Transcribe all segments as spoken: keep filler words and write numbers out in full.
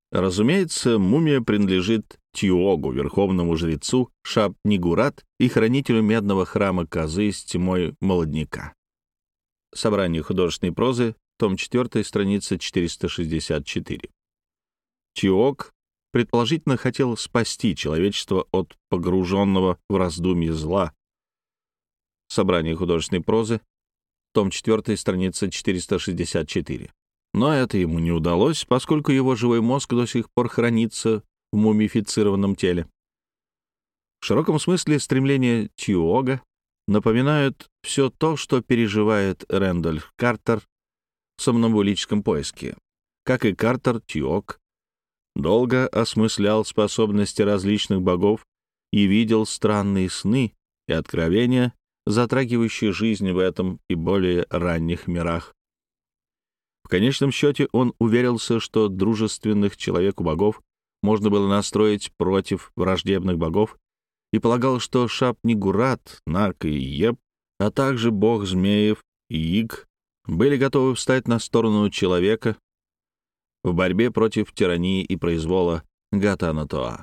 Разумеется, мумия принадлежит Тиогу, верховному жрецу Шап-Нигурат и хранителю медного храма Козы с тьмой молодняка. Собрание художественной прозы, том четыре, страница четыреста шестьдесят четыре. Тиог предположительно хотел спасти человечество от погруженного в раздумье зла. Собрание художественной прозы, том четыре, страница четыреста шестьдесят четыре. Но это ему не удалось, поскольку его живой мозг до сих пор хранится в мумифицированном теле. В широком смысле стремления Тиога напоминают все то, что переживает Рэндольф Картер в сомнамбулическом поиске. Как и Картер, Тиог долго осмыслял способности различных богов и видел странные сны и откровения, затрагивающие жизнь в этом и более ранних мирах. В конечном счете он уверился, что дружественных человеку богов можно было настроить против враждебных богов, и полагал, что Шап-Нигурат, Нак и Еб, а также бог змеев и Иг были готовы встать на сторону человека в борьбе против тирании и произвола Гатанатоа.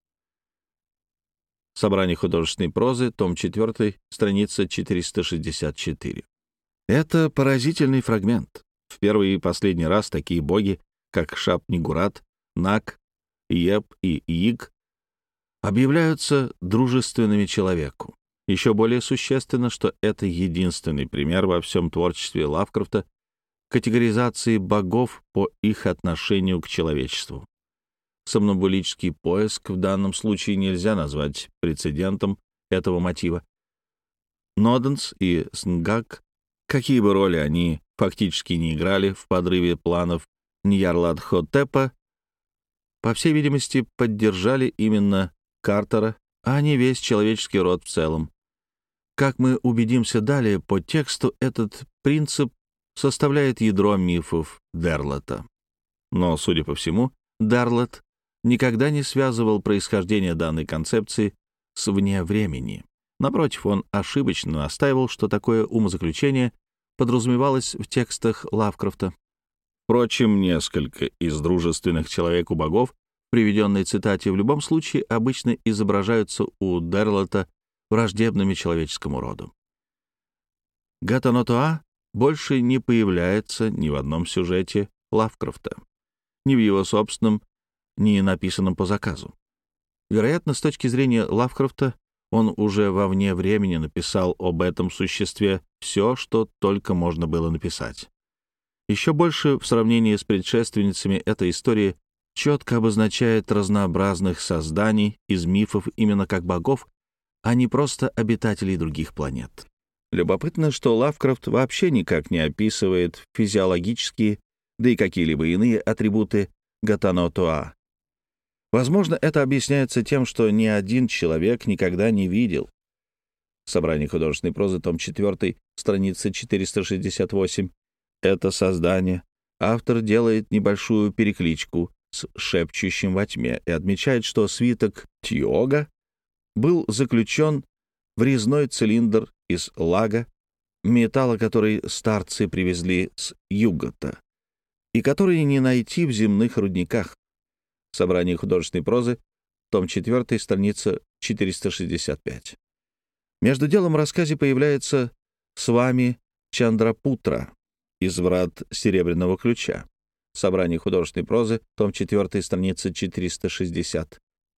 Собрание художественной прозы, том четыре, страница четыреста шестьдесят четыре. Это поразительный фрагмент. В первый и последний раз такие боги, как Шап-Нигурат, Нак, Еб и Иг, объявляются дружественными человеку. Еще более существенно, что это единственный пример во всем творчестве Лавкрафта категоризации богов по их отношению к человечеству. Сомнамбулический поиск в данном случае нельзя назвать прецедентом этого мотива. Ноденс и Снгак, какие бы роли они фактически не играли в подрыве планов Ньярлатхотепа, по всей видимости, поддержали именно Картера, а не весь человеческий род в целом. Как мы убедимся далее по тексту, этот принцип составляет ядро мифов Дерлета. Но, судя по всему, Дерлет никогда не связывал происхождение данной концепции с вне времени. Напротив, он ошибочно настаивал, что такое умозаключение подразумевалось в текстах Лавкрафта. Впрочем, несколько из дружественных человеку богов, приведенной цитате, в любом случае обычно изображаются у Дерлета враждебными человеческому роду. Гатанатоа больше не появляется ни в одном сюжете Лавкрафта, ни в его собственном, ни написанном по заказу. Вероятно, с точки зрения Лавкрафта, он уже во вне времени написал об этом существе все, что только можно было написать. Еще больше, в сравнении с предшественницами этой истории, четко обозначает разнообразных созданий из мифов именно как богов, а не просто обитателей других планет. Любопытно, что Лавкрафт вообще никак не описывает физиологические, да и какие-либо иные атрибуты Гатанатоа. Возможно, это объясняется тем, что ни один человек никогда не видел. Собрание художественной прозы, том четыре, страница четыреста шестьдесят восемь. Это создание. Автор делает небольшую перекличку с шепчущим во тьме и отмечает, что свиток Тиога был заключен в резной цилиндр из лага, металла, который старцы привезли с Югота, и который не найти в земных рудниках. Собрание художественной прозы, том четыре, страница четыреста шестьдесят пять. Между делом в рассказе появляется Свами Чандрапутра из «Врат Серебряного ключа». Собрание художественной прозы, том четыре, страница четыреста шестьдесят.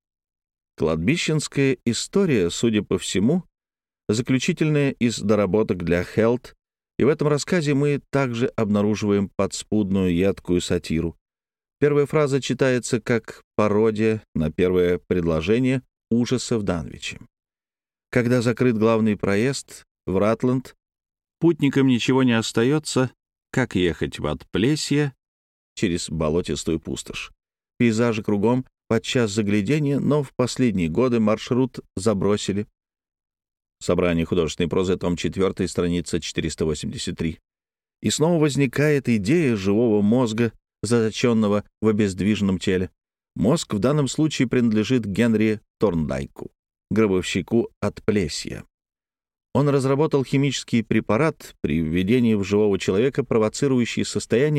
Кладбищенская история, судя по всему, заключительная из доработок для Хелт, и в этом рассказе мы также обнаруживаем подспудную едкую сатиру. Первая фраза читается как пародия на первое предложение ужаса в Данвиче. Когда закрыт главный проезд в Ратленд, путникам ничего не остается, как ехать в Отплесье через болотистую пустошь. Пейзажи кругом подчас загляденье, но в последние годы маршрут забросили. Собрание художественной прозы, том четыре, страница четыреста восемьдесят три. И снова возникает идея живого мозга, заточенного в обездвиженном теле. Мозг в данном случае принадлежит Генри Торндайку, гробовщику Отплесья. Он разработал химический препарат, при введении в живого человека провоцирующий состояние,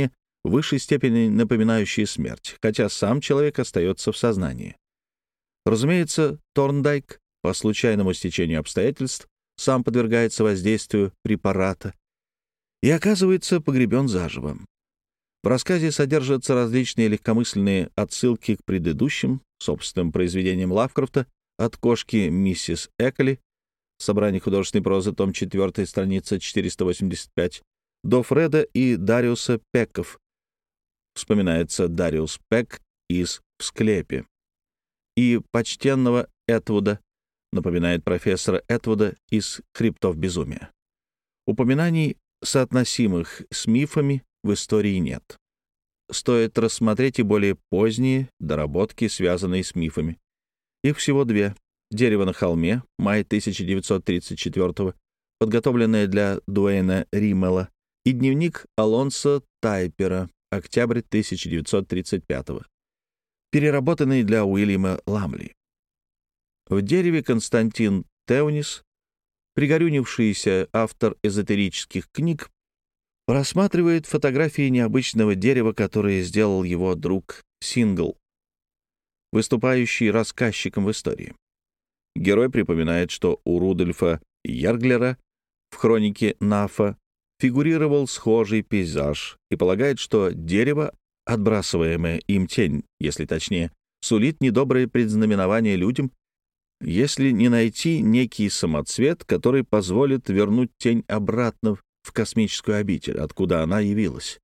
в высшей степени напоминающие смерть, хотя сам человек остается в сознании. Разумеется, Торндайк, по случайному стечению обстоятельств, сам подвергается воздействию препарата и оказывается погребен заживо. В рассказе содержатся различные легкомысленные отсылки к предыдущим, собственным произведениям Лавкрафта, от кошки миссис Эколи, собрание художественной прозы, том четыре, страница четыреста восемьдесят пять, до Фреда и Дариуса Пекков. Вспоминается Дариус Пек из «В склепе». И почтенного Этвуда, напоминает профессора Этвуда из «Хребтов безумия». Упоминаний, соотносимых с мифами, в истории нет. Стоит рассмотреть и более поздние доработки, связанные с мифами. Их всего две. «Дерево на холме», май тысяча девятьсот тридцать четвёртого, подготовленное для Дуэйна Риммела, и дневник Алонсо Тайпера, октябрь тысяча девятьсот тридцать пятого, переработанный для Уильяма Ламли. В «Дереве» Константин Теунис, пригорюнившийся автор эзотерических книг, просматривает фотографии необычного дерева, которые сделал его друг Сингл, выступающий рассказчиком в истории. Герой припоминает, что у Рудольфа Ярглера в хронике Нафа фигурировал схожий пейзаж и полагает, что дерево, отбрасываемое им тень, если точнее, сулит недобрые предзнаменования людям, если не найти некий самоцвет, который позволит вернуть тень обратно в космическую обитель, откуда она явилась.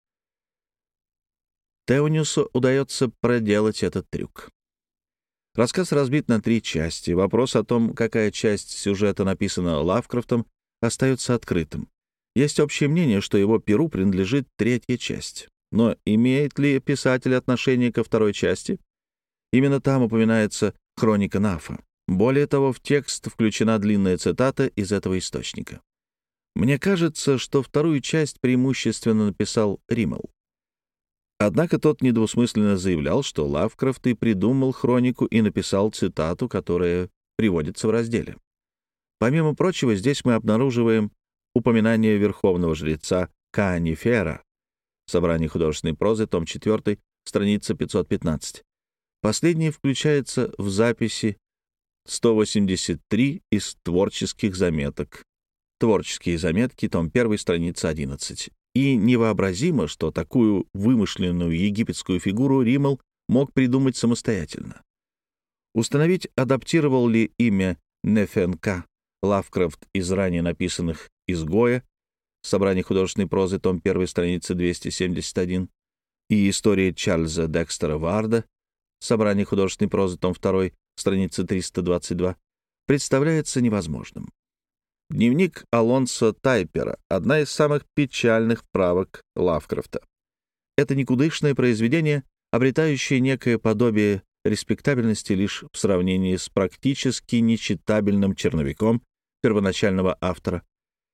Теониусу удается проделать этот трюк. Рассказ разбит на три части. Вопрос о том, какая часть сюжета написана Лавкрафтом, остается открытым. Есть общее мнение, что его перу принадлежит третья часть. Но имеет ли писатель отношение ко второй части? Именно там упоминается хроника Нафа. Более того, в текст включена длинная цитата из этого источника. Мне кажется, что вторую часть преимущественно написал Риммел. Однако тот недвусмысленно заявлял, что Лавкрафт и придумал хронику и написал цитату, которая приводится в разделе. Помимо прочего, здесь мы обнаруживаем упоминание верховного жреца Каанифера, собрание художественной прозы, том четыре, страница пятьсот пятнадцать. Последнее включается в записи сто восемьдесят три из творческих заметок. Творческие заметки, том один, страница одиннадцать. И невообразимо, что такую вымышленную египетскую фигуру Риммел мог придумать самостоятельно. Установить, адаптировал ли имя Нефенка Лавкрафт из ранее написанных «Изгоя», собрание художественной прозы, том один, страница двести семьдесят один, и истории Чарльза Декстера Варда, собрание художественной прозы, том два, страница триста двадцать два, представляется невозможным. Дневник Алонсо Тайпера — одна из самых печальных правок Лавкрафта. Это никудышное произведение, обретающее некое подобие респектабельности лишь в сравнении с практически нечитабельным черновиком первоначального автора.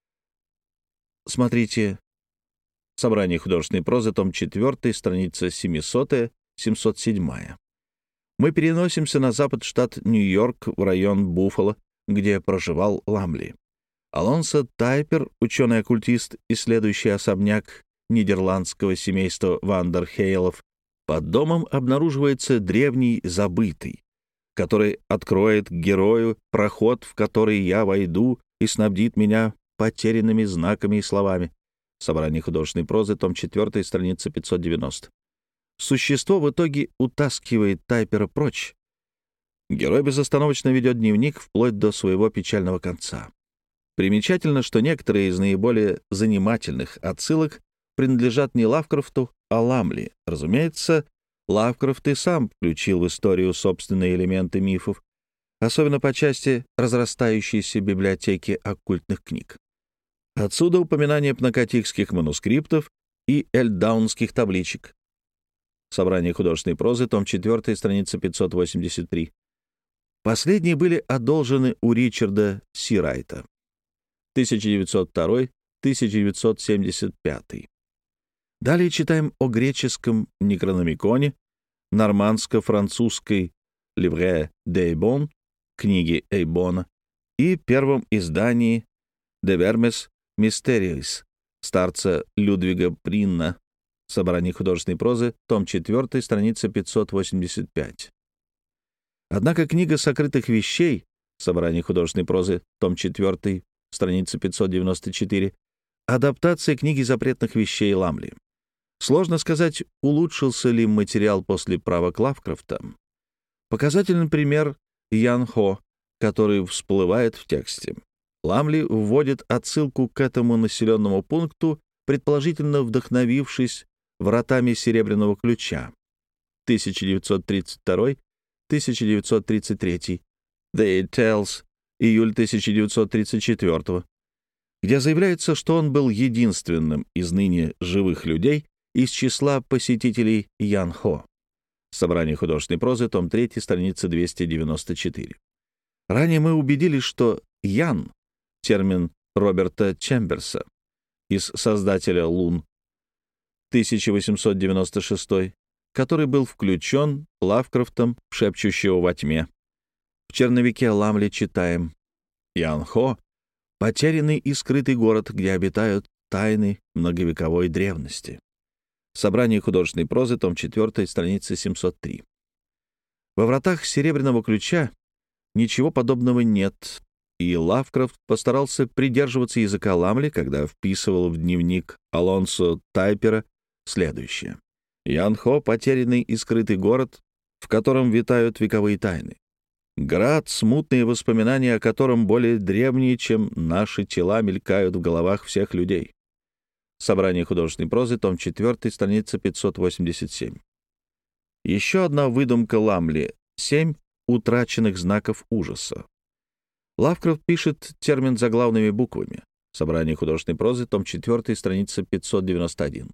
Смотрите «Собрание художественной прозы», том четыре, страница семьсот семьсот семь. Мы переносимся на запад, штат Нью-Йорк, в район Буффало, где проживал Ламли. Алонсо Тайпер, ученый-оккультист, исследующий особняк нидерландского семейства Вандерхейлов, под домом обнаруживается древний забытый, который откроет герою проход, в который я войду, и снабдит меня потерянными знаками и словами. Собрание художественной прозы, том четыре, страница пятьсот девяносто. Существо в итоге утаскивает Тайпера прочь. Герой безостановочно ведет дневник вплоть до своего печального конца. Примечательно, что некоторые из наиболее занимательных отсылок принадлежат не Лавкрафту, а Ламли. Разумеется, Лавкрафт и сам включил в историю собственные элементы мифов, особенно по части разрастающейся библиотеки оккультных книг. Отсюда упоминание пнакотикских манускриптов и эльдаунских табличек. Собрание художественной прозы, том четыре, страница пятьсот восемьдесят три. Последние были одолжены у Ричарда Сирайта. тысяча девятьсот второй — тысяча девятьсот семьдесят пятый. Далее читаем о греческом Некрономиконе, нормандско-французской «Livre d'Eibon», книги Эйбона, и первом издании «De Vermes Mysteriis» старца Людвига Бринна, Собрание художественной прозы, том четыре, страница пятьсот восемьдесят пять. Однако книга сокрытых вещей, собрание художественной прозы, том четыре, страница пятьсот девяносто четыре, адаптация книги запретных вещей Ламли. Сложно сказать, улучшился ли материал после правок Лавкрафта. Показательный пример Ян Хо, который всплывает в тексте. Ламли вводит отсылку к этому населенному пункту, предположительно вдохновившись вратами Серебряного ключа. тысяча девятьсот тридцать второй — тысяча девятьсот тридцать третий. The Eight Tales, июль тысяча девятьсот тридцать четвёртого, где заявляется, что он был единственным из ныне живых людей из числа посетителей Ян Хо. Собрание художественной прозы, том три, страница двести девяносто четыре. Ранее мы убедились, что Ян — термин Роберта Чемберса, из «Создателя лун» тысяча восемьсот девяносто шестой, который был включен Лавкрафтом в «Шепчущего во тьме». В черновике Ламли читаем: «Ян Хо — потерянный и скрытый город, где обитают тайны многовековой древности». Собрание художественной прозы, том четыре, страница семьсот три. Во вратах Серебряного ключа ничего подобного нет, и Лавкрафт постарался придерживаться языка Ламли, когда вписывал в дневник Алонсо Тайпера следующее: «Ян Хо — потерянный и скрытый город, в котором витают вековые тайны. Град, смутные воспоминания о котором более древние, чем наши тела, мелькают в головах всех людей». Собрание художественной прозы, том четыре, страница пятьсот восемьдесят семь. Еще одна выдумка Ламли — семь утраченных знаков ужаса. Лавкрафт пишет термин заглавными буквами. Собрание художественной прозы, том четыре, страница пятьсот девяносто один.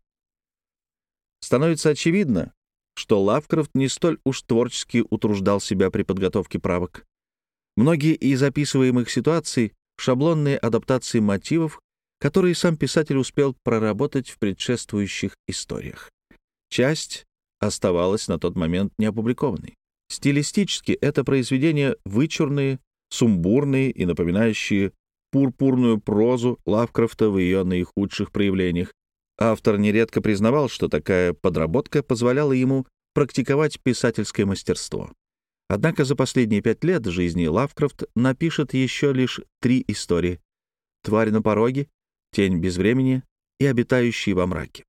Становится очевидно, что Лавкрафт не столь уж творчески утруждал себя при подготовке правок. Многие из описываемых ситуаций — шаблонные адаптации мотивов, которые сам писатель успел проработать в предшествующих историях. Часть оставалась на тот момент неопубликованной. Стилистически это произведения вычурные, сумбурные и напоминающие пурпурную прозу Лавкрафта в ее наихудших проявлениях. Автор нередко признавал, что такая подработка позволяла ему практиковать писательское мастерство. Однако за последние пять лет жизни Лавкрафт напишет еще лишь три истории: «Тварь на пороге», «Тень безвремени» и «Обитающий во мраке».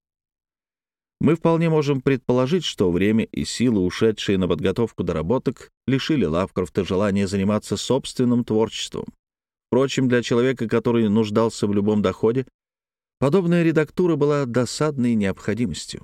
Мы вполне можем предположить, что время и силы, ушедшие на подготовку доработок, лишили Лавкрафта желания заниматься собственным творчеством. Впрочем, для человека, который нуждался в любом доходе, подобная редактура была досадной необходимостью.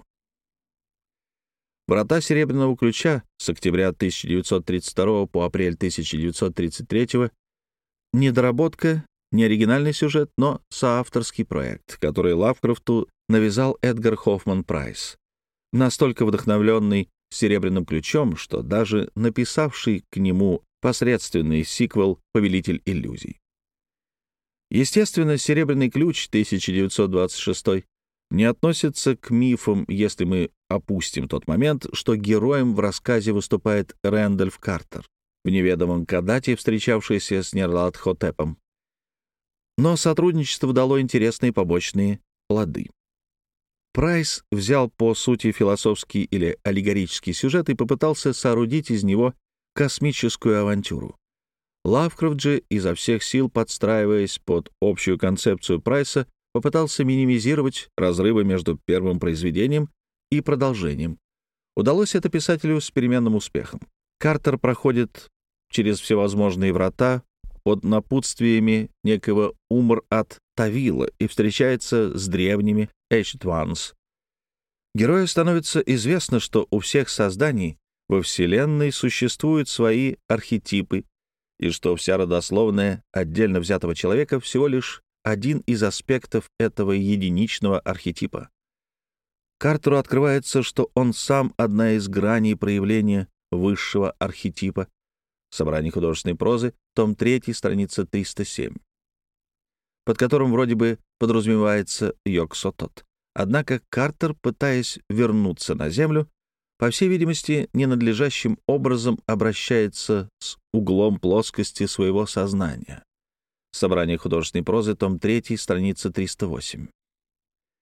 «Врата Серебряного ключа» с октября тысяча девятьсот тридцать второго по апрель тысяча девятьсот тридцать третьего — недоработка, не оригинальный сюжет, но соавторский проект, который Лавкрафту навязал Эдгар Хоффман Прайс, настолько вдохновленный «Серебряным ключом», что даже написавший к нему посредственный сиквел «Повелитель иллюзий». Естественно, «Серебряный ключ» тысяча девятьсот двадцать шестой не относится к мифам, если мы опустим тот момент, что героем в рассказе выступает Рэндольф Картер, в неведомом Кадате, встречавшийся с Нерлат-Хотепом. Но сотрудничество дало интересные побочные плоды. Прайс взял по сути философский или аллегорический сюжет и попытался соорудить из него космическую авантюру. Лавкрафт же, изо всех сил подстраиваясь под общую концепцию Прайса, попытался минимизировать разрывы между первым произведением и продолжением. Удалось это писателю с переменным успехом. Картер проходит через всевозможные врата под напутствиями некого Умр-ат-Тавила и встречается с древними Ancient Ones. Герою становится известно, что у всех созданий во Вселенной существуют свои архетипы, и что вся родословная отдельно взятого человека всего лишь один из аспектов этого единичного архетипа. Картеру открывается, что он сам одна из граней проявления высшего архетипа. Собрание художественной прозы, том три, страница триста семь, под которым вроде бы подразумевается Йог-Сотот. Однако Картер, пытаясь вернуться на Землю, по всей видимости, ненадлежащим образом обращается с углом плоскости своего сознания. Собрание художественной прозы, том три, страница триста восемь.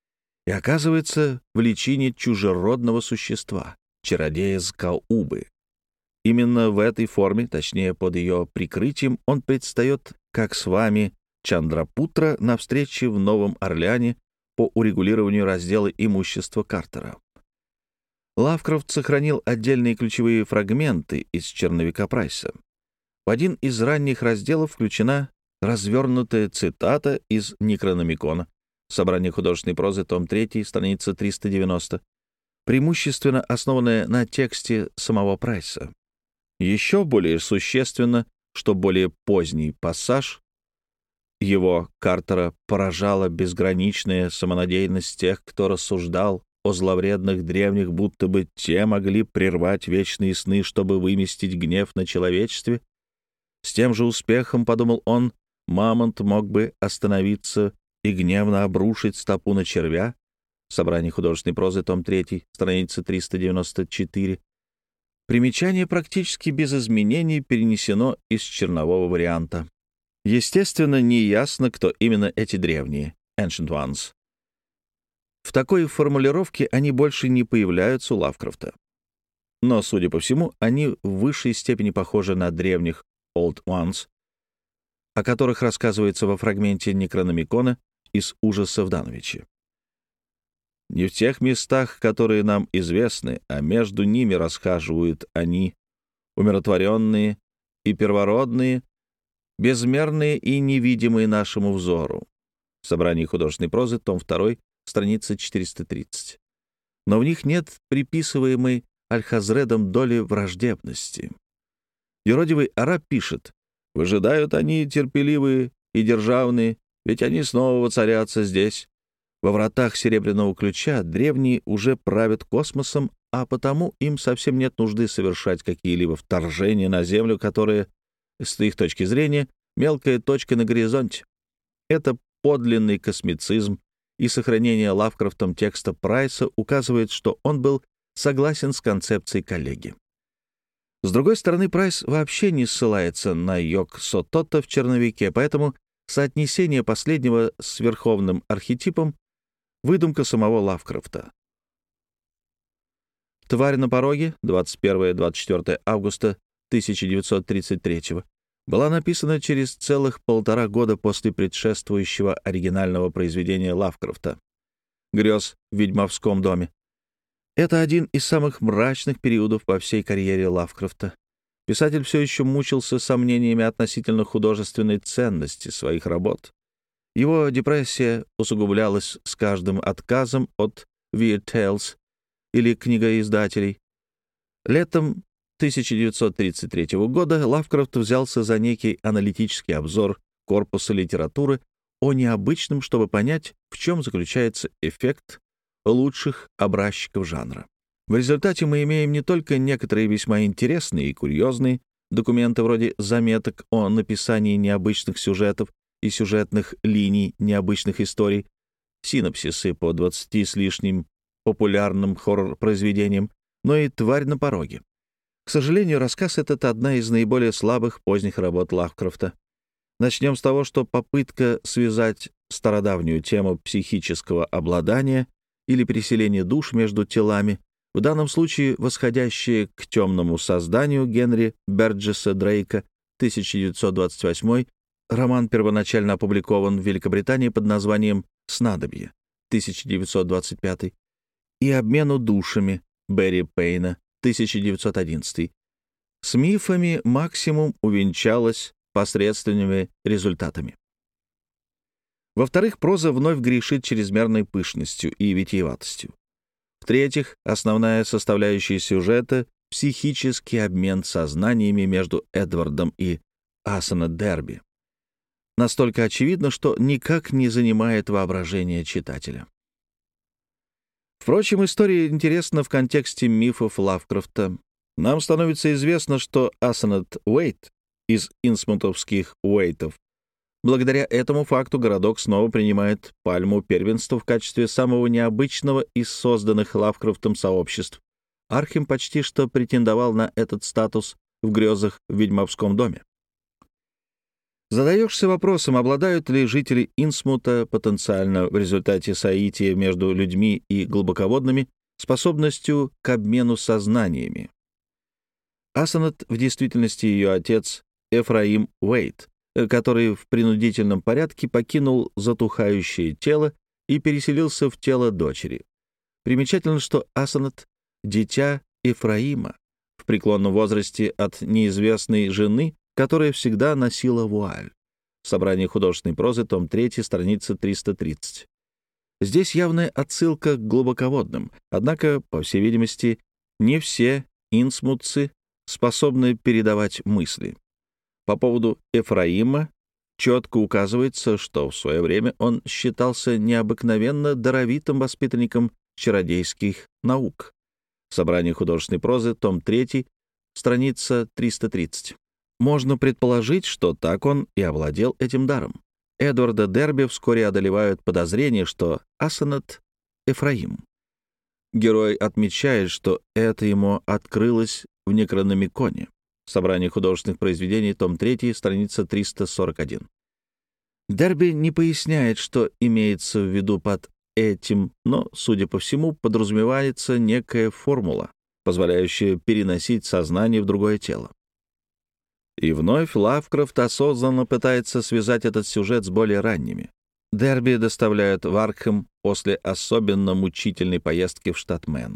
и оказывается в личине чужеродного существа, чародея Скаубы. Именно в этой форме, точнее, под ее прикрытием, он предстает, как с вами Чандрапутра, на встрече в Новом Орлеане по урегулированию раздела имущества Картера. Лавкрафт сохранил отдельные ключевые фрагменты из черновика Прайса. В один из ранних разделов включена развернутая цитата из Некрономикона, собрание художественной прозы, том три, страница триста девяносто, преимущественно основанная на тексте самого Прайса. Еще более существенно, что более поздний пассаж его, Картера, поражала безграничная самонадеянность тех, кто рассуждал о зловредных древних, будто бы те могли прервать вечные сны, чтобы выместить гнев на человечестве. С тем же успехом, подумал он, мамонт мог бы остановиться и гневно обрушить стопу на червя. Собрание художественной прозы, том три, страница триста девяносто четыре. Примечание практически без изменений перенесено из чернового варианта. Естественно, неясно, кто именно эти древние, Ancient Ones. В такой формулировке они больше не появляются у Лавкрафта. Но, судя по всему, они в высшей степени похожи на древних Old Ones, о которых рассказывается во фрагменте Некрономикона из «Ужаса в Дановиче». Не в тех местах, которые нам известны, а между ними расхаживают они, умиротворенные и первородные, безмерные и невидимые нашему взору. Собрание художественной прозы, том два, страница четыреста тридцать. Но в них нет приписываемой Альхазредом доли враждебности. Юродивый араб пишет: «Выжидают они терпеливые и державные, ведь они снова воцарятся здесь. Во вратах Серебряного Ключа древние уже правят космосом, а потому им совсем нет нужды совершать какие-либо вторжения на Землю, которые, с их точки зрения, мелкая точка на горизонте». Это подлинный космицизм, и сохранение Лавкрафтом текста Прайса указывает, что он был согласен с концепцией коллеги. С другой стороны, Прайс вообще не ссылается на Йог-Сотота в черновике, поэтому соотнесение последнего с верховным архетипом — выдумка самого Лавкрафта. «Тварь на пороге» двадцать первое — двадцать четвёртое августа тысяча девятьсот тридцать третьего была написана через целых полтора года после предшествующего оригинального произведения Лавкрафта «Грез в ведьмовском доме». Это один из самых мрачных периодов во всей карьере Лавкрафта. Писатель все еще мучился сомнениями относительно художественной ценности своих работ. Его депрессия усугублялась с каждым отказом от Weird Tales или книгоиздателей. Летом тысяча девятьсот тридцать третьего года Лавкрафт взялся за некий аналитический обзор корпуса литературы о необычном, чтобы понять, в чем заключается эффект лучших образчиков жанра. В результате мы имеем не только некоторые весьма интересные и курьезные документы вроде заметок о написании необычных сюжетов и сюжетных линий необычных историй, синопсисы по двадцати с лишним популярным хоррор-произведениям, но и «Тварь на пороге». К сожалению, рассказ этот — одна из наиболее слабых поздних работ Лавкрафта. Начнем с того, что попытка связать стародавнюю тему психического обладания или переселения душ между телами, в данном случае восходящая к темному созданию Генри Берджеса Дрейка, тысяча девятьсот двадцать восьмой, роман первоначально опубликован в Великобритании под названием «Снадобье», тысяча девятьсот двадцать пятый, и «Обмену душами» Берри Пейна, тысяча девятьсот одиннадцатый. С мифами максимум увенчалась посредственными результатами. Во-вторых, проза вновь грешит чрезмерной пышностью и витиеватостью. В-третьих, основная составляющая сюжета — психический обмен сознаниями между Эдвардом и Асана Дерби. Настолько очевидно, что никак не занимает воображение читателя. Впрочем, история интересна в контексте мифов Лавкрафта. Нам становится известно, что Асанет Уэйт из инсмутовских Уэйтов. Благодаря этому факту городок снова принимает пальму первенства в качестве самого необычного из созданных Лавкрафтом сообществ. Архим почти что претендовал на этот статус в «Грезах в ведьмовском доме». Задаешься вопросом, обладают ли жители Инсмута потенциально в результате соития между людьми и глубоководными способностью к обмену сознаниями. Асанет в действительности ее отец Эфраим Уэйт, который в принудительном порядке покинул затухающее тело и переселился в тело дочери. Примечательно, что Асанет — дитя Эфраима в преклонном возрасте от неизвестной жены, которая всегда носила вуаль. Собрание художественной прозы, том три, страница триста тридцать. Здесь явная отсылка к глубоководным, однако, по всей видимости, не все инсмутцы способны передавать мысли. По поводу Эфраима четко указывается, что в свое время он считался необыкновенно даровитым воспитанником чародейских наук. Собрание художественной прозы, том три, страница триста тридцать. Можно предположить, что так он и овладел этим даром. Эдварда Дерби вскоре одолевают подозрения, что Асанет — Эфраим. Герой отмечает, что это ему открылось в Некрономиконе. Собрание художественных произведений, том три, страница триста сорок один. Дерби не поясняет, что имеется в виду под этим, но, судя по всему, подразумевается некая формула, позволяющая переносить сознание в другое тело. И вновь Лавкрафт осознанно пытается связать этот сюжет с более ранними. Дерби доставляют в Аркхэм после особенно мучительной поездки в штат Мэн.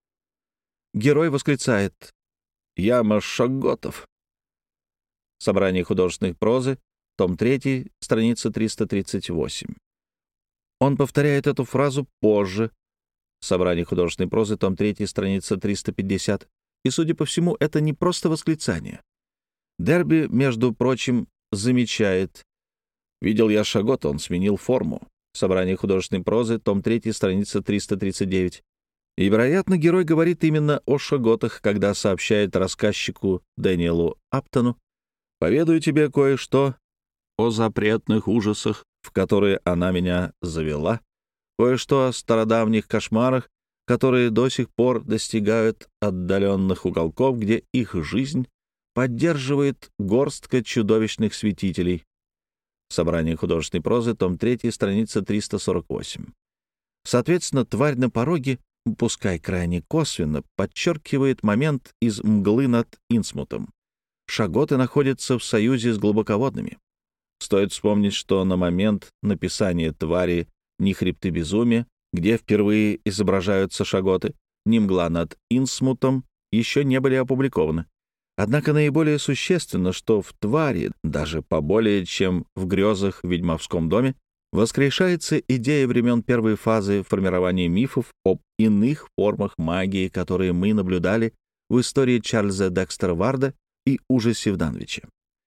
Герой восклицает: «Яма Шаготов». Собрание художественной прозы, том три, страница триста тридцать восемь. Он повторяет эту фразу позже. Собрание художественной прозы, том три, страница триста пятьдесят. И, судя по всему, это не просто восклицание. Дерби, между прочим, замечает: «Видел я Шагота, он сменил форму». Собрание художественной прозы, том три, страница триста тридцать девять. И, вероятно, герой говорит именно о Шаготах, когда сообщает рассказчику Дэниелу Аптону: «Поведаю тебе кое-что о запретных ужасах, в которые она меня завела, кое-что о стародавних кошмарах, которые до сих пор достигают отдаленных уголков, где их жизнь поддерживает горстка чудовищных святителей». Собрание художественной прозы, том три, страница триста сорок восемь. Соответственно, тварь на пороге, пускай крайне косвенно, подчеркивает момент из «Мглы над Инсмутом». Шаготы находятся в союзе с глубоководными. Стоит вспомнить, что на момент написания «Твари» ни «Хребты безумия», где впервые изображаются шаготы, ни «Мгла над Инсмутом» еще не были опубликованы. Однако наиболее существенно, что в «Твари», даже поболее, чем в «Грезах в ведьмовском доме», воскрешается идея времен первой фазы формирования мифов об иных формах магии, которые мы наблюдали в истории Чарльза Декстера Варда и ужасе в Данвиче.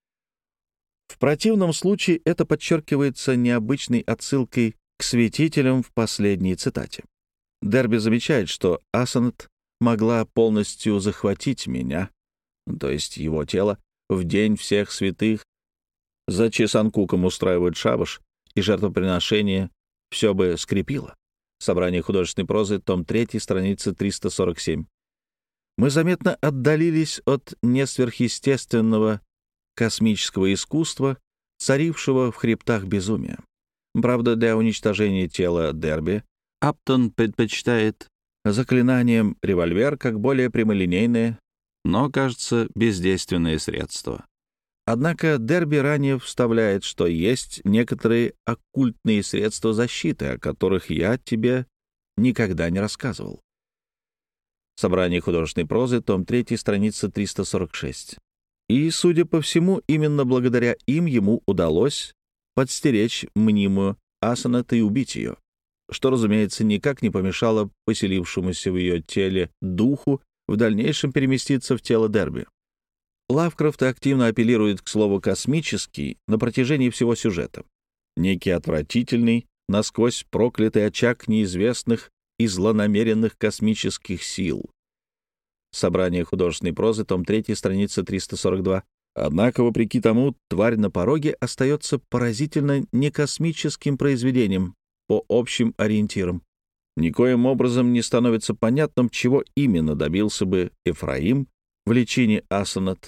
В противном случае это подчеркивается необычной отсылкой к святителям в последней цитате. Дерби замечает, что Асанет могла полностью захватить меня, то есть его тело, в день всех святых. За Чесанкуком устраивают шабаш, и жертвоприношение все бы скрепило. Собрание художественной прозы, том три, страница триста сорок семь. Мы заметно отдалились от несверхъестественного космического искусства, царившего в хребтах безумия. Правда, для уничтожения тела Дерби Аптон предпочитает заклинанием револьвер как более прямолинейное, но, кажется, бездейственное средство. Однако Дерби ранее вставляет, что есть некоторые оккультные средства защиты, о которых я тебе никогда не рассказывал. Собрание художественной прозы, том три, страница триста сорок шесть. И, судя по всему, именно благодаря им ему удалось подстеречь мнимую Асанет и убить ее, что, разумеется, никак не помешало поселившемуся в ее теле духу в дальнейшем переместиться в тело Дерби. Лавкрафт активно апеллирует к слову «космический» на протяжении всего сюжета. Некий отвратительный, насквозь проклятый очаг неизвестных и злонамеренных космических сил. Собрание художественной прозы, том три, страница триста сорок два. Однако, вопреки тому, «Тварь на пороге» остается поразительно некосмическим произведением по общим ориентирам. Никоим образом не становится понятным, чего именно добился бы Эфраим в личине Асанет,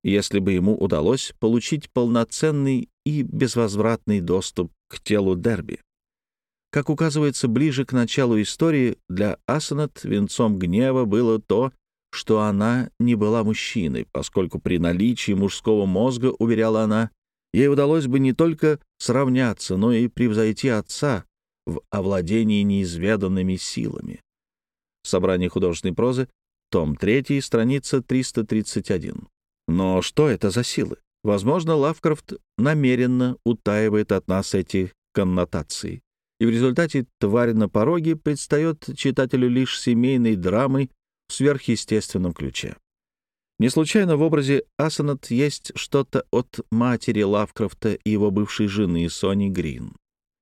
если бы ему удалось получить полноценный и безвозвратный доступ к телу Дерби. Как указывается ближе к началу истории, для Ассенет венцом гнева было то, что она не была мужчиной, поскольку при наличии мужского мозга, уверяла она, ей удалось бы не только сравняться, но и превзойти отца в овладении неизведанными силами. Собрание художественной прозы, том три, страница триста тридцать один. Но что это за силы? Возможно, Лавкрафт намеренно утаивает от нас эти коннотации, и в результате «Тварь на пороге» предстает читателю лишь семейной драмой в сверхъестественном ключе. Не случайно в образе Ассенет есть что-то от матери Лавкрафта и его бывшей жены Сони Грин.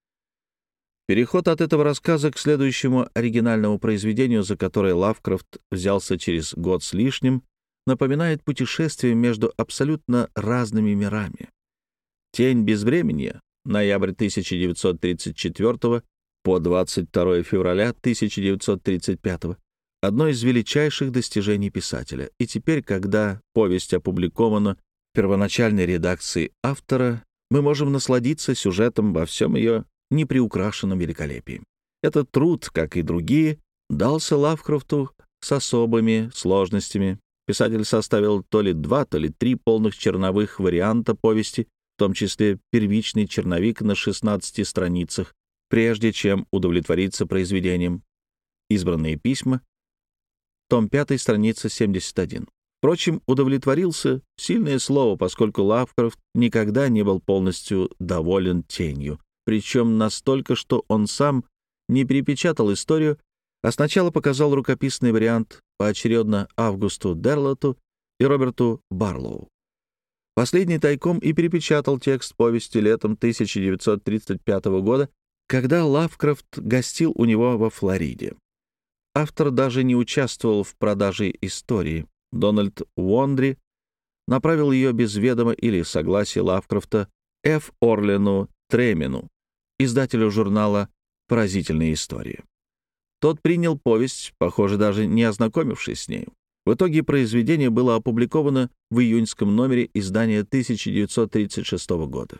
Переход от этого рассказа к следующему оригинальному произведению, за которое Лавкрафт взялся через год с лишним, напоминает путешествие между абсолютно разными мирами. «Тень безвременья», ноябрь тысяча девятьсот тридцать четвёртого по двадцать второе февраля тысяча девятьсот тридцать пятого, одно из величайших достижений писателя. И теперь, когда повесть опубликована в первоначальной редакции автора, мы можем насладиться сюжетом во всем ее неприукрашенном великолепии. Этот труд, как и другие, дался Лавкрафту с особыми сложностями. Писатель составил то ли два, то ли три полных черновых варианта повести, в том числе первичный черновик на шестнадцати страницах, прежде чем удовлетвориться произведением. Избранные письма, том пятый, страница семьдесят один. Впрочем, удовлетворился — сильное слово, поскольку Лавкрафт никогда не был полностью доволен «Тенью», причем настолько, что он сам не перепечатал историю, а сначала показал рукописный вариант поочередно Августу Дерлоту и Роберту Барлоу. Последний тайком и перепечатал текст повести летом тысяча девятьсот тридцать пятого года, когда Лавкрафт гостил у него во Флориде. Автор даже не участвовал в продаже истории. Дональд Уондри направил ее без ведома или согласия Лавкрафта Ф. Орлену Тремену, издателю журнала «Поразительные истории». Тот принял повесть, похоже, даже не ознакомившись с нею. В итоге произведение было опубликовано в июньском номере издания тысяча девятьсот тридцать шестого года.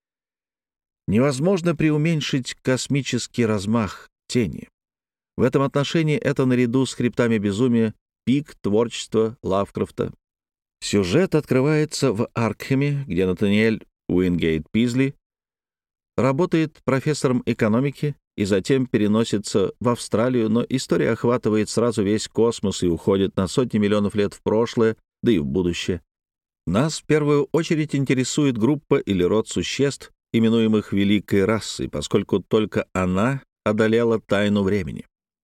Невозможно преуменьшить космический размах «Тени». В этом отношении это, наряду с «Хребтами безумия», пик творчества Лавкрафта. Сюжет открывается в Аркхеме, где Натаниэль Уингейт Пизли работает профессором экономики и затем переносится в Австралию, но история охватывает сразу весь космос и уходит на сотни миллионов лет в прошлое, да и в будущее. Нас в первую очередь интересует группа или род существ, именуемых великой расой, поскольку только она одолела тайну времени.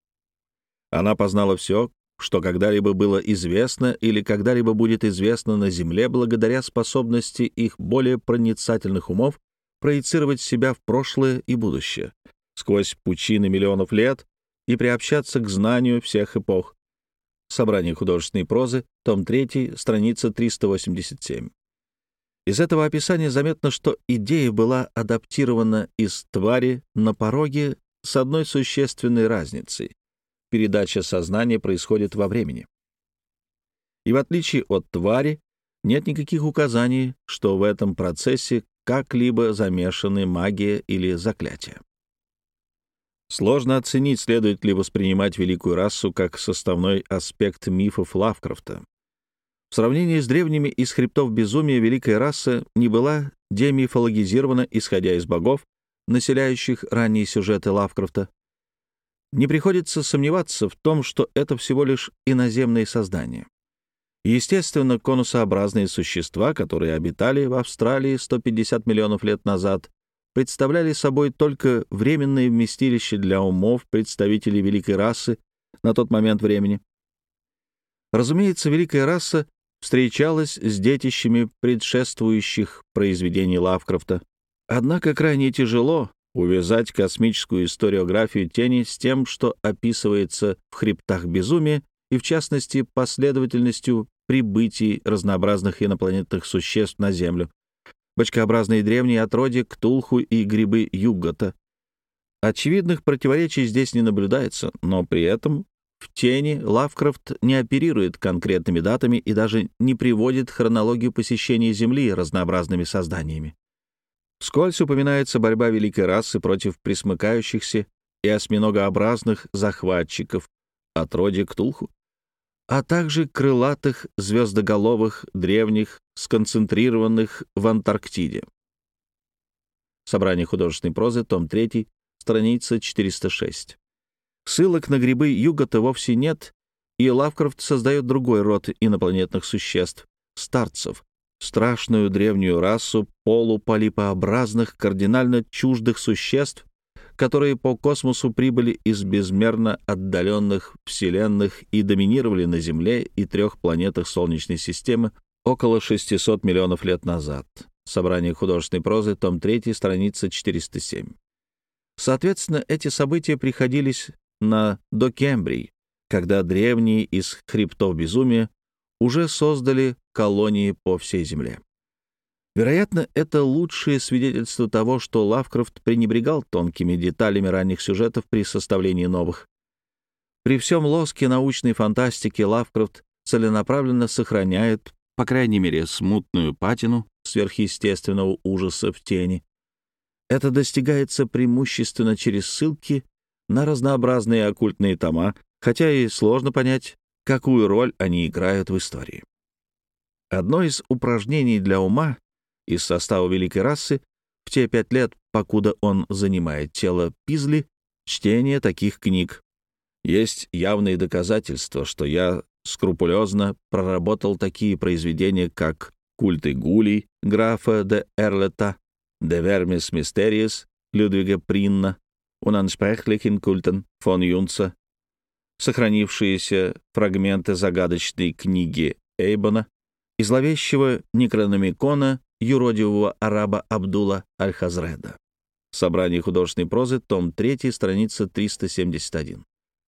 Она познала все, что когда-либо было известно или когда-либо будет известно на Земле благодаря способности их более проницательных умов проецировать себя в прошлое и будущее, сквозь пучины миллионов лет и приобщаться к знанию всех эпох. Собрание художественной прозы, том три, страница триста восемьдесят семь. Из этого описания заметно, что идея была адаптирована из «Твари на пороге» с одной существенной разницей. Передача сознания происходит во времени. И в отличие от «Твари» нет никаких указаний, что в этом процессе как-либо замешаны магия или заклятие. Сложно оценить, следует ли воспринимать великую расу как составной аспект мифов Лавкрафта. В сравнении с древними из хребтов безумия великая раса не была демифологизирована, исходя из богов, населяющих ранние сюжеты Лавкрафта. Не приходится сомневаться в том, что это всего лишь иноземные создания. Естественно, конусообразные существа, которые обитали в Австралии сто пятьдесят миллионов лет назад, представляли собой только временное вместилище для умов представителей великой расы на тот момент времени. Разумеется, великая раса встречалась с детищами предшествующих произведений Лавкрафта. Однако крайне тяжело увязать космическую историографию тени с тем, что описывается в «Хребтах безумия», и, в частности, последовательностью прибытий разнообразных инопланетных существ на Землю, бочкообразные древние отродья Ктулху и грибы Юггота. Очевидных противоречий здесь не наблюдается, но при этом В «Тени» Лавкрафт не оперирует конкретными датами и даже не приводит хронологию посещения Земли разнообразными созданиями. Вскользь упоминается борьба великой расы против пресмыкающихся и осьминогообразных захватчиков, отродья Ктулху, а также крылатых, звездоголовых, древних, сконцентрированных в Антарктиде. Собрание художественной прозы, том три, страница четыреста шесть. Ссылок на грибы Югота вовсе нет, и Лавкрафт создает другой род инопланетных существ — старцев, страшную древнюю расу полуполипообразных, кардинально чуждых существ, которые по космосу прибыли из безмерно отдаленных вселенных и доминировали на Земле и трех планетах Солнечной системы около шестисот миллионов лет назад. Собрание художественной прозы, том три, страница четыреста семь. Соответственно, эти события приходились на докембрий, когда древние из хребтов безумия уже создали колонии по всей Земле. Вероятно, это лучшее свидетельство того, что Лавкрафт пренебрегал тонкими деталями ранних сюжетов при составлении новых. При всем лоске научной фантастики Лавкрафт целенаправленно сохраняет, по крайней мере, смутную патину сверхъестественного ужаса в «Тени». Это достигается преимущественно через ссылки на разнообразные оккультные тома, хотя и сложно понять, какую роль они играют в истории. Одно из упражнений для ума из состава великой расы в те пять лет, покуда он занимает тело Пизли, чтение таких книг. Есть явные доказательства, что я скрупулезно проработал такие произведения, как «Культы Гулей» графа де Эрлета, «De Vermis Mysteriis» Людвига Принна, «Unansprechlichen Kulten» фон Юнца, сохранившиеся фрагменты загадочной книги Эйбона и зловещего Некрономикона юродивого араба Абдула Аль-Хазреда. Собрание художественной прозы, том три, страница триста семьдесят один.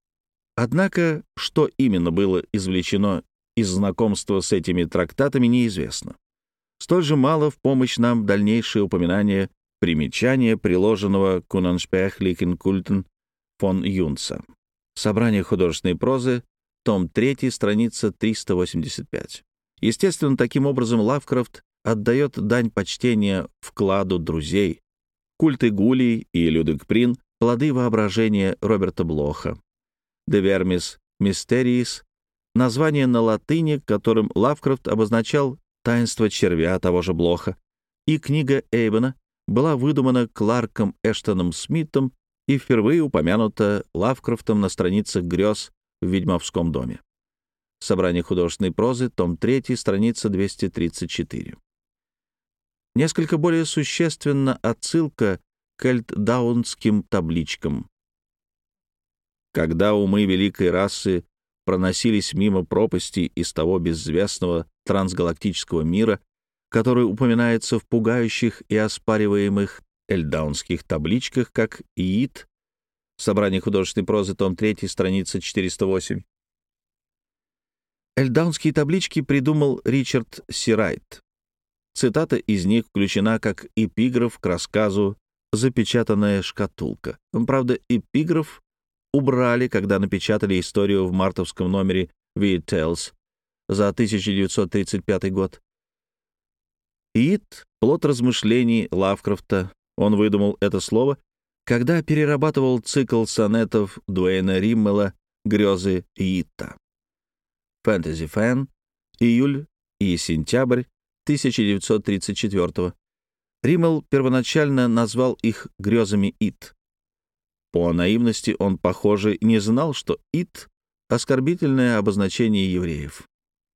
Однако, что именно было извлечено из знакомства с этими трактатами, неизвестно. Столь же мало в помощь нам дальнейшее упоминание примечания, приложенного к «Unansprechlichen Kulten» фон Юнца. Собрание художественной прозы, том три, страница триста восемьдесят пять. Естественно, таким образом Лавкрафт отдает дань почтения вкладу друзей. «Культы Гулей» и «Людвиг Прин» — плоды воображения Роберта Блоха. «De Vermis Mysteriis» — название на латыни, которым Лавкрафт обозначал таинство червя того же Блоха, и книга Эйбона была выдумана Кларком Эштоном Смитом и впервые упомянута Лавкрафтом на страницах грез в ведьмовском доме. Собрание художественной прозы, том три, страница двести тридцать четыре. Несколько более существенна отсылка к эльтдаунским табличкам. Когда умы великой расы проносились мимо пропасти из того безвестного трансгалактического мира, который упоминается в пугающих и оспариваемых эльдаунских табличках как Иит, собрание художественной прозы, том три, страница четыреста восемь. Эльдаунские таблички придумал Ричард Сирайт. Цитата из них включена как эпиграф к рассказу «Запечатанная шкатулка». Правда, эпиграф убрали, когда напечатали историю в мартовском номере Weird Tales за тысяча девятьсот тридцать пятый год. Иит — плод размышлений Лавкрафта. Он выдумал это слово, когда перерабатывал цикл сонетов Дуэйна Риммела «Грезы Иита». Fantasy Fan, июль и сентябрь тысяча девятьсот тридцать четвёртого. Риммел первоначально назвал их «грезами Ит». По наивности он, похоже, не знал, что Ит — оскорбительное обозначение евреев.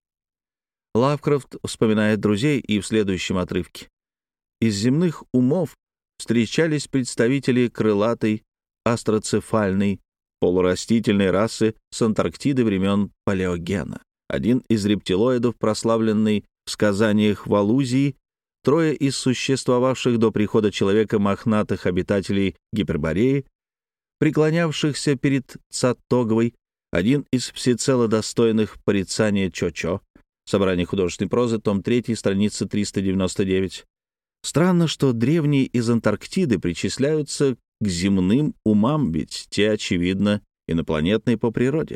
Лавкрафт вспоминает друзей и в следующем отрывке. Из земных умов встречались представители крылатой, астроцефальной, полурастительной расы с Антарктиды времен Палеогена. Один из рептилоидов, прославленный в сказаниях Валузии, трое из существовавших до прихода человека мохнатых обитателей Гипербореи, преклонявшихся перед Цаттоговой, один из всецело достойных порицания Чо-Чо. Собрание художественной прозы, том три, страница триста девяносто девять. Странно, что древние из Антарктиды причисляются к земным умам, ведь те, очевидно, инопланетные по природе.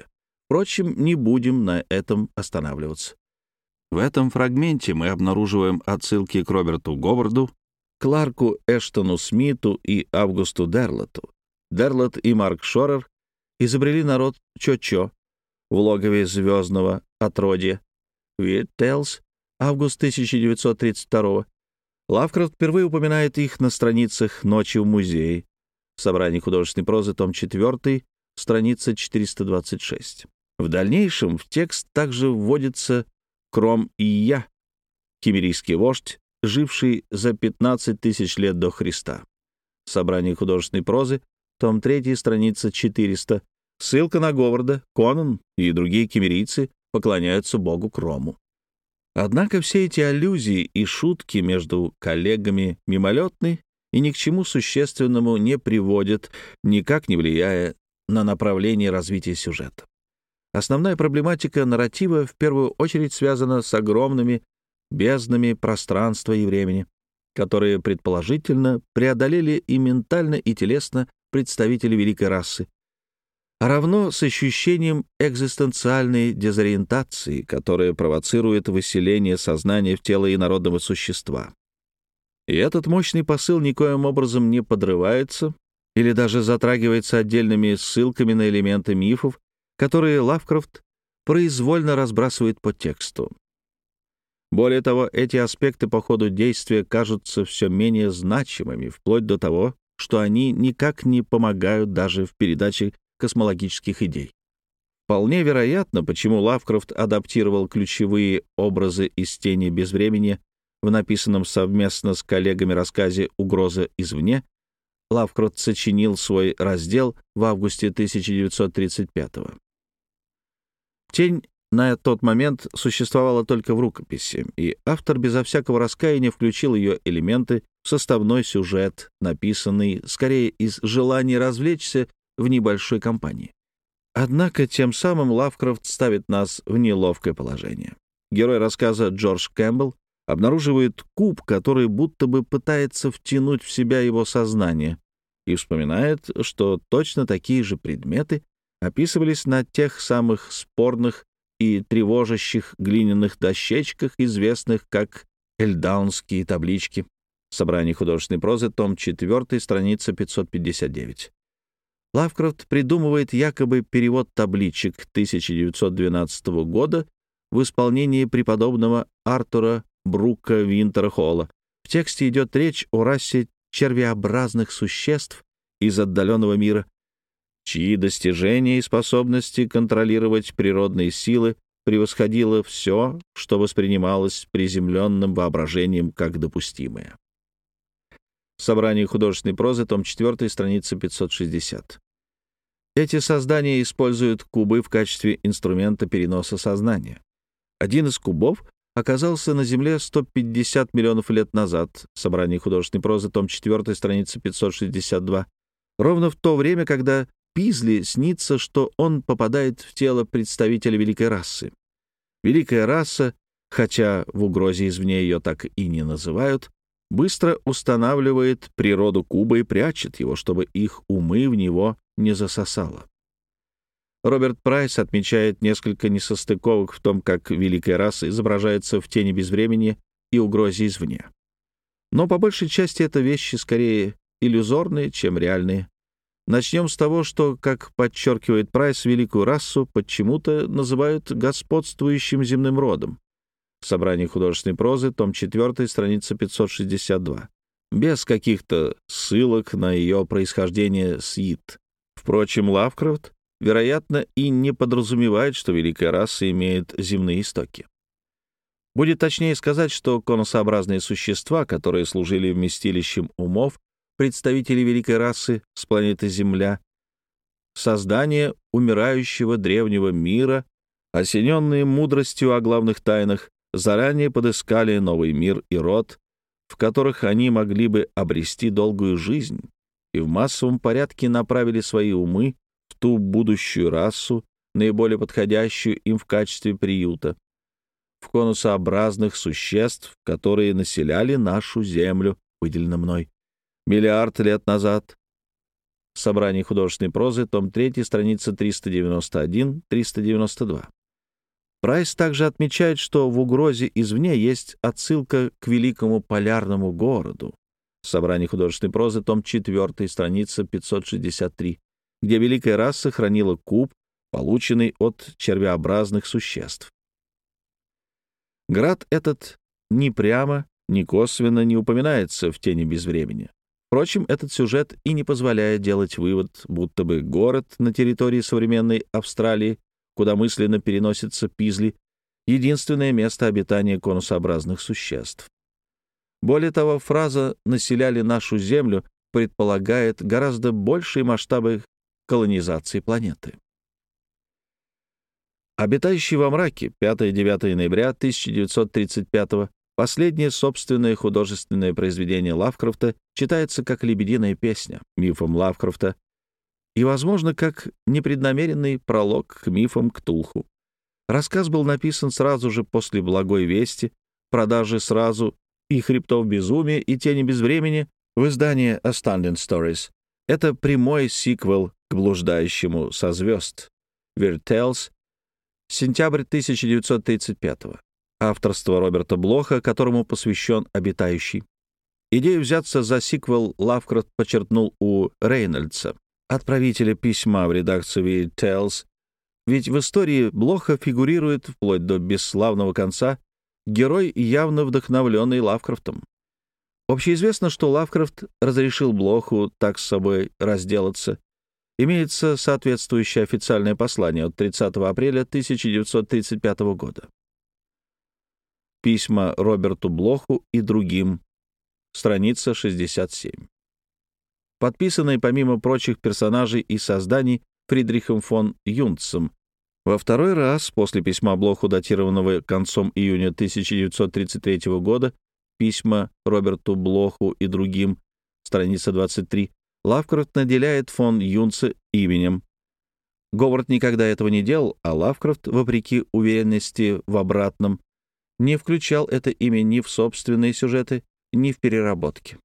Впрочем, не будем на этом останавливаться. В этом фрагменте мы обнаруживаем отсылки к Роберту Говарду, Кларку Эштону Смиту и Августу Дерлоту. Дерлот и Марк Шорер изобрели народ Чо-Чо в логове звездного отродья. Weird Tales, август тысяча девятьсот тридцать второго. Лавкрафт впервые упоминает их на страницах «Ночи в музее». Собрание художественной прозы, том четыре, страница четыреста двадцать шесть. В дальнейшем в текст также вводится Кром-Ия, киммерийский вождь, живший за пятнадцать тысяч лет до Христа. Собрание художественной прозы, том три, страница четыреста. Ссылка на Говарда, Конан и другие киммерийцы поклоняются богу Крому. Однако все эти аллюзии и шутки между коллегами мимолетны и ни к чему существенному не приводят, никак не влияя на направление развития сюжета. Основная проблематика нарратива в первую очередь связана с огромными безднами пространства и времени, которые предположительно преодолели и ментально, и телесно представители великой расы, а равно с ощущением экзистенциальной дезориентации, которая провоцирует выселение сознания в тело инородного существа. И этот мощный посыл никоим образом не подрывается или даже затрагивается отдельными ссылками на элементы мифов, которые Лавкрафт произвольно разбрасывает по тексту. Более того, эти аспекты по ходу действия кажутся все менее значимыми, вплоть до того, что они никак не помогают даже в передаче космологических идей. Вполне вероятно, почему Лавкрафт адаптировал ключевые образы из «Тени безвремени» в написанном совместно с коллегами рассказе «Угроза извне». Лавкрафт сочинил свой раздел в августе тысяча девятьсот тридцать пятого. «Тень» на тот момент существовала только в рукописи, и автор безо всякого раскаяния включил ее элементы в составной сюжет, написанный скорее из желания развлечься в небольшой компании. Однако тем самым Лавкрафт ставит нас в неловкое положение. Герой рассказа Джордж Кэмпбелл обнаруживает куб, который будто бы пытается втянуть в себя его сознание, и вспоминает, что точно такие же предметы описывались на тех самых спорных и тревожащих глиняных дощечках, известных как эльдаунские таблички. Собрание художественной прозы, том четыре, страница пятьсот пятьдесят девять. Лавкрафт придумывает якобы перевод табличек тысяча девятьсот двенадцатого года в исполнении преподобного Артура Брука Винтера Холла. В тексте идет речь о расе червеобразных существ из отдаленного мира, чьи достижения и способности контролировать природные силы превосходило все, что воспринималось приземленным воображением как допустимое. Собрание художественной прозы, том четыре, страница пятьсот шестьдесят. Эти создания используют кубы в качестве инструмента переноса сознания. Один из кубов оказался на Земле сто пятьдесят миллионов лет назад. Собрание художественной прозы, том четыре, страница пятьсот шестьдесят два. Ровно в то время, когда Пизли снится, что он попадает в тело представителя великой расы. Великая раса, хотя в угрозе извне ее так и не называют, быстро устанавливает природу куба и прячет его, чтобы их умы в него не засосало. Роберт Прайс отмечает несколько несостыковок в том, как великая раса изображается в «Тени безвремени» и «Угрозе извне». Но по большей части это вещи скорее иллюзорные, чем реальные. Начнем с того, что, как подчеркивает Прайс, великую расу почему-то называют господствующим земным родом. Собрание художественной прозы, том четыре, страница пятьсот шестьдесят два. Без каких-то ссылок на ее происхождение с Йит. Впрочем, Лавкрафт, вероятно, и не подразумевает, что великая раса имеет земные истоки. Будет точнее сказать, что конусообразные существа, которые служили вместилищем умов представителей великой расы с планеты Земля, создание умирающего древнего мира, осененные мудростью о главных тайнах, заранее подыскали новый мир и род, в которых они могли бы обрести долгую жизнь, и в массовом порядке направили свои умы в ту будущую расу, наиболее подходящую им в качестве приюта, в конусообразных существ, которые населяли нашу Землю, выделено мной, миллиард лет назад. Собрание художественной прозы, том три, страница триста девяносто один — триста девяносто два. Прайс также отмечает, что в угрозе извне есть отсылка к великому полярному городу. Собрание художественной прозы, том четыре, страница пятьсот шестьдесят три, где великая раса хранила куб, полученный от червеобразных существ. Град этот ни прямо, ни косвенно не упоминается в «Тени безвремени». Впрочем, этот сюжет и не позволяет делать вывод, будто бы город на территории современной Австралии, куда мысленно переносится Пизли, единственное место обитания конусообразных существ. Более того, фраза «населяли нашу Землю» предполагает гораздо большие масштабы колонизации планеты. «Обитающий во мраке», пятое-девятое ноября тысяча девятьсот тридцать пятого, последнее собственное художественное произведение Лавкрафта, читается как «Лебединая песня» мифом Лавкрафта и, возможно, как непреднамеренный пролог к мифам Ктулху. Рассказ был написан сразу же после «Благой вести», продажи сразу и «Хребтов безумия» и «Тени безвремени» в издании Astounding Stories. Это прямой сиквел к «Блуждающему со звезд» Weird Tales, сентябрь тысяча девятьсот тридцать пятого. Авторство Роберта Блоха, которому посвящен «Обитающий». Идею взяться за сиквел Лавкрафт подчеркнул у Рейнольдса, отправителя письма в редакцию Weird Tales, ведь в истории Блоха фигурирует, вплоть до бесславного конца, герой, явно вдохновленный Лавкрафтом. Общеизвестно, что Лавкрафт разрешил Блоху так с собой разделаться. Имеется соответствующее официальное послание от тридцатого апреля тысяча девятьсот тридцать пятого года. Письма Роберту Блоху и другим. Страница шестьдесят семь. Подписанные, помимо прочих персонажей и созданий, Фридрихом фон Юнцем. Во второй раз после письма Блоху, датированного концом июня тысяча девятьсот тридцать третьего года, письма Роберту Блоху и другим, страница двадцать три, Лавкрафт наделяет фон Юнца именем. Говард никогда этого не делал, а Лавкрафт, вопреки уверенности в обратном, не включал это имя ни в собственные сюжеты, ни в переработки.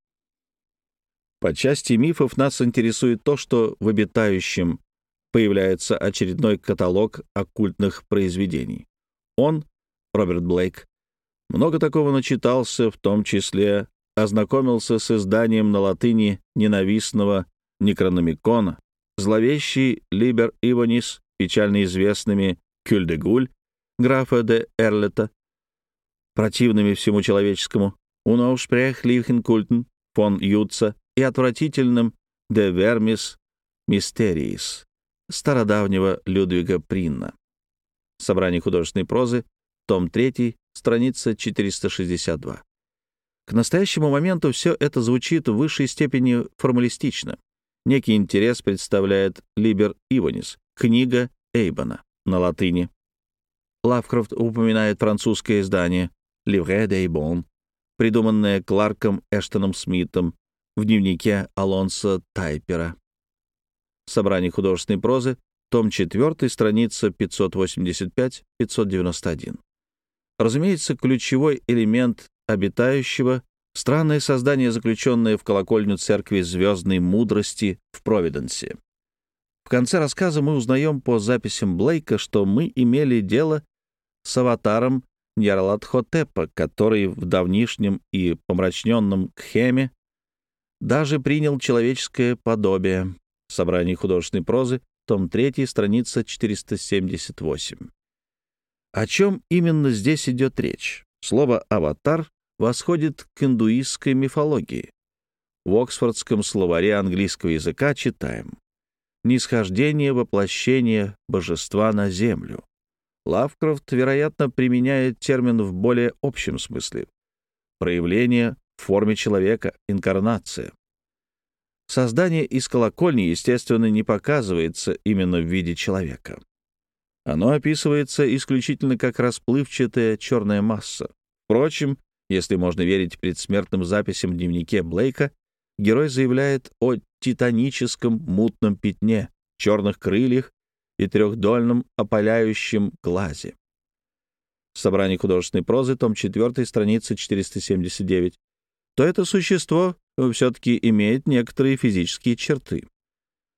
По части мифов нас интересует то, что в «Обитающем» появляется очередной каталог оккультных произведений. Он, Роберт Блейк, много такого начитался, в том числе ознакомился с изданием на латыни ненавистного Некрономикона, зловещий Либер Ивонис, печально известными Кюль-де-Гуль, графа де Эрлета, противными всему человеческому, Уноушпрех Ливхенкультен, фон Ютца и отвратительным De Vermis Mysteriis стародавнего Людвига Принна. Собрание художественной прозы, том три, страница четыреста шестьдесят два. К настоящему моменту все это звучит в высшей степени формалистично. Некий интерес представляет Либер Ивонис, книга Эйбона на латыни. Лавкрафт упоминает французское издание «Livre d'Eibon», придуманное Кларком Эштоном Смитом в дневнике Алонсо Тайпера. Собрание художественной прозы, том четыре, страница пятьсот восемьдесят пять — пятьсот девяносто один. Разумеется, ключевой элемент «Обитающего» — странное создание, заключенное в колокольню церкви звездной мудрости в Провиденсе. В конце рассказа мы узнаем по записям Блейка, что мы имели дело с аватаром Ньярлатхотепа, который в давнишнем и помрачненном Кхеме даже принял человеческое подобие. Собрание художественной прозы, том три, страница четыреста семьдесят восемь. О чем именно здесь идет речь? Слово «аватар» восходит к индуистской мифологии. В Оксфордском словаре английского языка читаем: «Нисхождение воплощения божества на землю». Лавкрафт, вероятно, применяет термин в более общем смысле. Проявление в форме человека, инкарнация. Создание из колокольни, естественно, не показывается именно в виде человека. Оно описывается исключительно как расплывчатая черная масса. Впрочем, если можно верить предсмертным записям в дневнике Блейка, герой заявляет о титаническом мутном пятне, черных крыльях и трехдольном опаляющем глазе. Собрание художественной прозы, том четыре, страница четыреста семьдесят девять. То это существо все-таки имеет некоторые физические черты.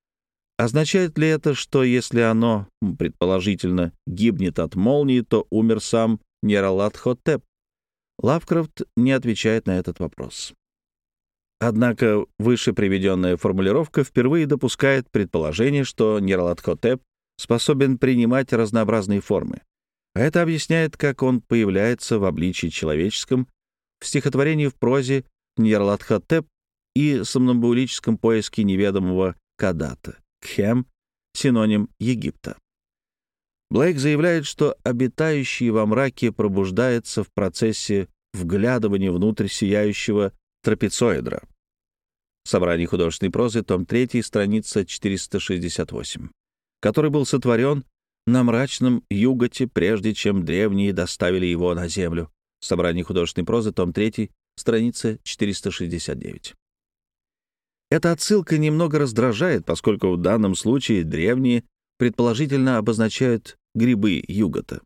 Означает ли это, что если оно, предположительно, гибнет от молнии, то умер сам Нералат-хотеп? Лавкрафт не отвечает на этот вопрос. Однако выше приведенная формулировка впервые допускает предположение, что Нералат-хотеп способен принимать разнообразные формы. А это объясняет, как он появляется в обличии человеческом в стихотворении в прозе Нералат-хотеп и сомнамбулическом поиске неведомого Кадата. Кхем — синоним Египта. Блейк заявляет, что обитающий во мраке пробуждается в процессе вглядывания внутрь сияющего трапецоэдра. Собрание художественной прозы, том три, страница четыреста шестьдесят восемь, который был сотворен на мрачном юготе, прежде чем древние доставили его на землю. Собрание художественной прозы, том три, страница четыреста шестьдесят девять. Эта отсылка немного раздражает, поскольку в данном случае древние предположительно обозначают грибы югота.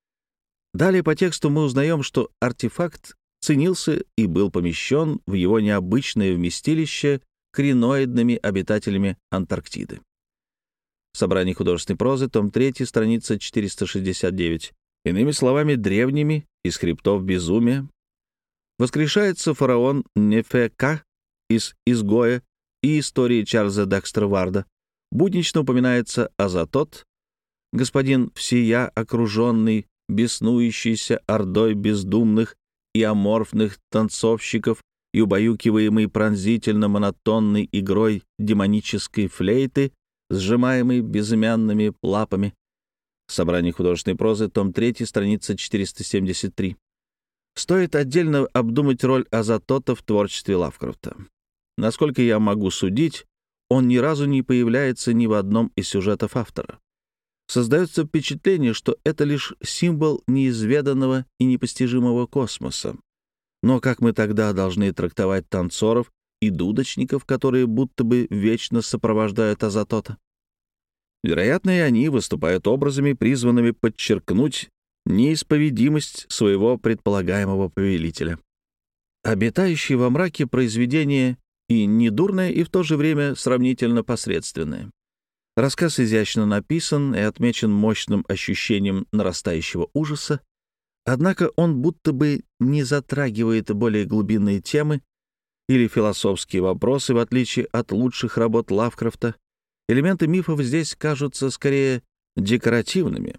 Далее по тексту мы узнаем, что артефакт ценился и был помещен в его необычное вместилище криноидными обитателями Антарктиды. Собрание художественной прозы, том три, страница четыреста шестьдесят девять. Иными словами, древними из хребтов безумия воскрешается фараон Нефека из «Изгоя» и истории Чарльза Декстера Варда. Буднично упоминается Азатот, господин всея окруженный, беснующийся ордой бездумных и аморфных танцовщиков и убаюкиваемый пронзительно-монотонной игрой демонической флейты, сжимаемой безымянными лапами. Собрание художественной прозы, том три, страница четыреста семьдесят три. Стоит отдельно обдумать роль Азатота в творчестве Лавкрафта. Насколько я могу судить, он ни разу не появляется ни в одном из сюжетов автора. Создается впечатление, что это лишь символ неизведанного и непостижимого космоса. Но как мы тогда должны трактовать танцоров и дудочников, которые будто бы вечно сопровождают Азатота? Вероятно, и они выступают образами, призванными подчеркнуть неисповедимость своего предполагаемого повелителя. Обитающие во мраке произведение и недурное, и в то же время сравнительно посредственное. Рассказ изящно написан и отмечен мощным ощущением нарастающего ужаса, однако он будто бы не затрагивает более глубинные темы или философские вопросы, в отличие от лучших работ Лавкрафта. Элементы мифов здесь кажутся скорее декоративными.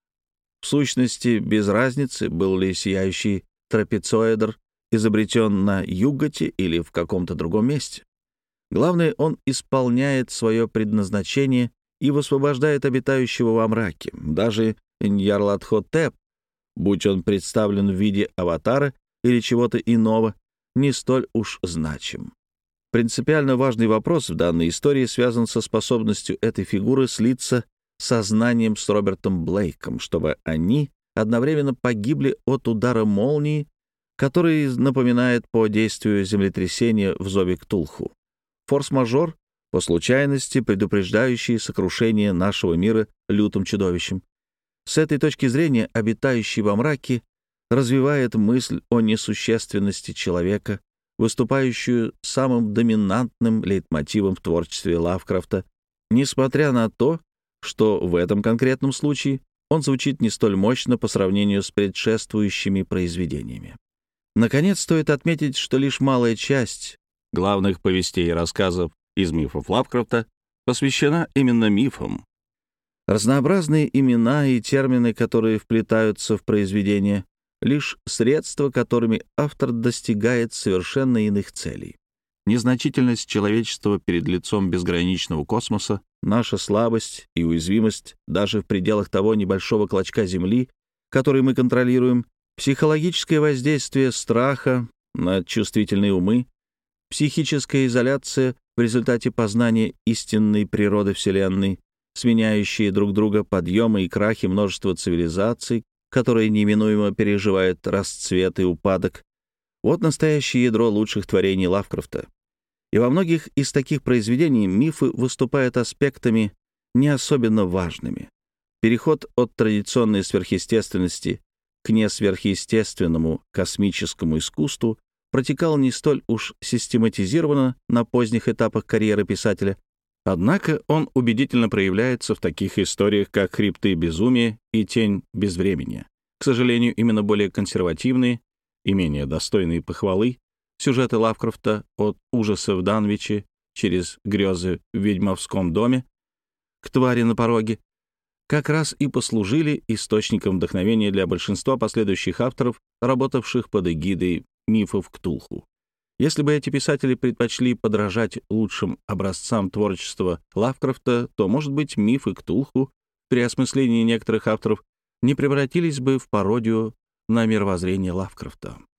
В сущности, без разницы, был ли сияющий трапецоэдр изобретен на юготе или в каком-то другом месте. Главное, он исполняет свое предназначение и высвобождает обитающего во мраке. Даже Ньярлат-хотеп, будь он представлен в виде аватара или чего-то иного, не столь уж значим. Принципиально важный вопрос в данной истории связан со способностью этой фигуры слиться сознанием с Робертом Блейком, чтобы они одновременно погибли от удара молнии, который напоминает по действию землетрясения в зове Ктулху. Форс-мажор, по случайности предупреждающий сокрушение нашего мира лютым чудовищем. С этой точки зрения обитающий во мраке развивает мысль о несущественности человека, выступающую самым доминантным лейтмотивом в творчестве Лавкрафта, несмотря на то, что в этом конкретном случае он звучит не столь мощно по сравнению с предшествующими произведениями. Наконец, стоит отметить, что лишь малая часть главных повестей и рассказов из мифов Лавкрафта посвящена именно мифам. Разнообразные имена и термины, которые вплетаются в произведение, лишь средства, которыми автор достигает совершенно иных целей. Незначительность человечества перед лицом безграничного космоса, наша слабость и уязвимость даже в пределах того небольшого клочка Земли, который мы контролируем, психологическое воздействие страха на чувствительные умы, психическая изоляция в результате познания истинной природы Вселенной, сменяющие друг друга подъемы и крахи множества цивилизаций, которые неминуемо переживают расцвет и упадок. Вот настоящее ядро лучших творений Лавкрафта. И во многих из таких произведений мифы выступают аспектами не особенно важными. Переход от традиционной сверхъестественности к несверхъестественному космическому искусству протекал не столь уж систематизированно на поздних этапах карьеры писателя, Однако он убедительно проявляется в таких историях, как «Хребты безумия» и «Тень безвременья». К сожалению, именно более консервативные и менее достойные похвалы сюжеты Лавкрафта от ужаса в Данвиче через грезы в ведьмовском доме к твари на пороге как раз и послужили источником вдохновения для большинства последующих авторов, работавших под эгидой мифов Ктулху. Если бы эти писатели предпочли подражать лучшим образцам творчества Лавкрафта, то, может быть, мифы Ктулху при осмыслении некоторых авторов не превратились бы в пародию на мировоззрение Лавкрафта.